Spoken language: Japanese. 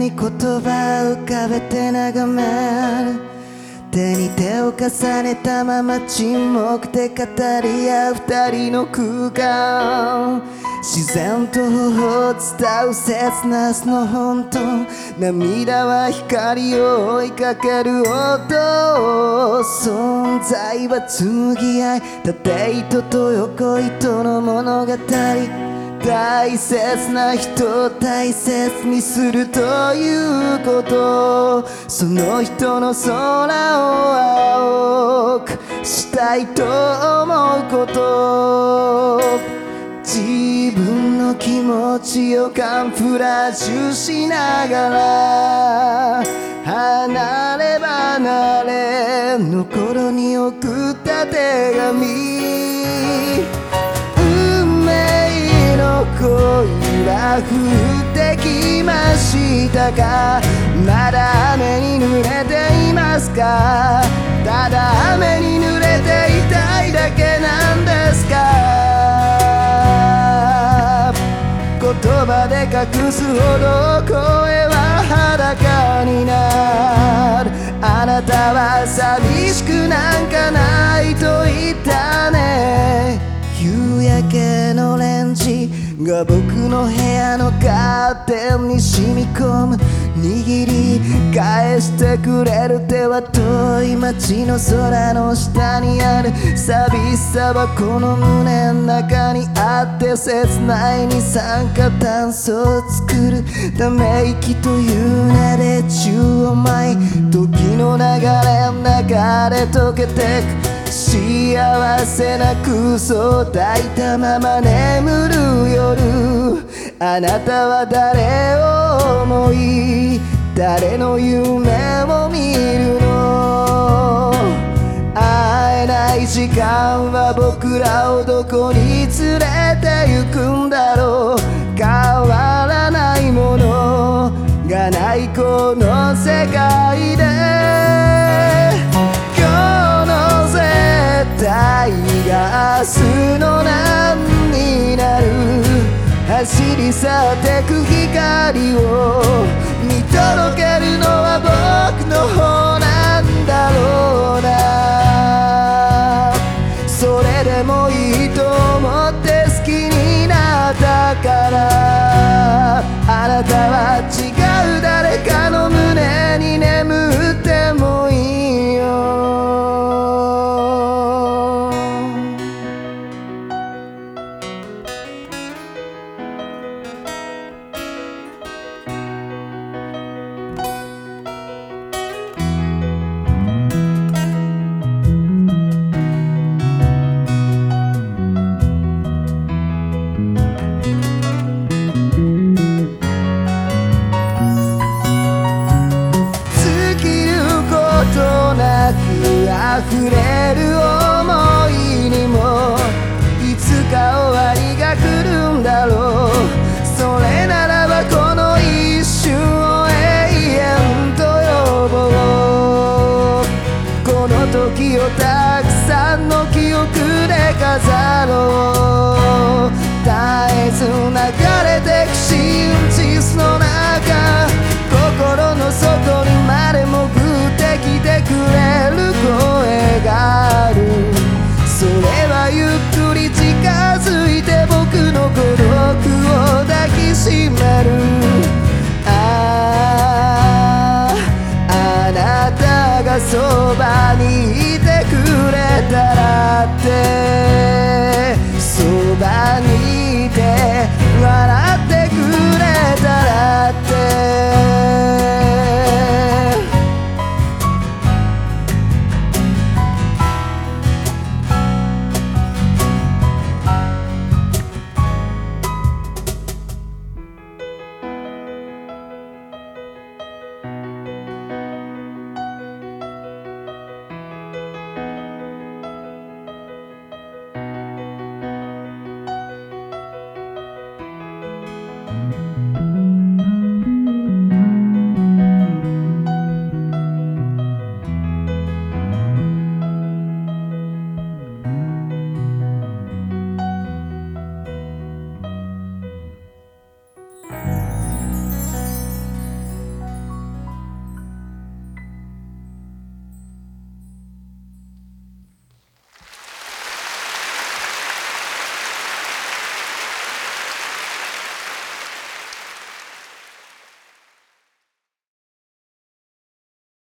に言葉を浮かべて眺める。手に手を重ねたまま沈黙で語り合う二人の空間。自然と頬を伝う切な明日の本当。涙は光を追いかける音。存在は紡ぎ合い、縦糸と横糸の物語。大切な人を大切にするということ、その人の空を青くしたいと思うこと、自分の気持ちをカンフラージュしながら、離れ離れの頃に送った手紙。恋は降ってきましたか？まだ雨に濡れていますか？ただ雨に濡れていたいだけなんですか？言葉で隠すほど声は裸になる。あなたは寂しくなんかないと言ったね。夕焼けのレンジが僕の部屋のカーテンに染み込む。握り返してくれる手は遠い街の空の下にある。寂しさはこの胸の中にあって、切ない二酸化炭素を作る。ため息という名で宙を舞い、時の流れ溶けてく。幸せな空想を抱いたまま眠る夜、あなたは誰を思い、誰の夢を見るの？会えない時間は僕らをどこに連れて行くんだろう。変わらないものがないこの世界で、絶対が明日の何になる。走り去ってく光を見届けるのは僕の方なんだろうな。それでもいいと思って好きになったから、あなたは違う誰かの胸に眠ってもいいよ。溢れる想いにもいつか終わりが来るんだろう。それならばこの一瞬を永遠と呼ぼう。この時をたくさんの記憶で飾ろう。絶えず流れてく真実の中、心の底にまで潜ってきてくれる声がある。それはゆっくり近づいて僕の孤独を抱きしめる。あなたがそばにいてくれたらって、そばにいて笑ってくれたらって。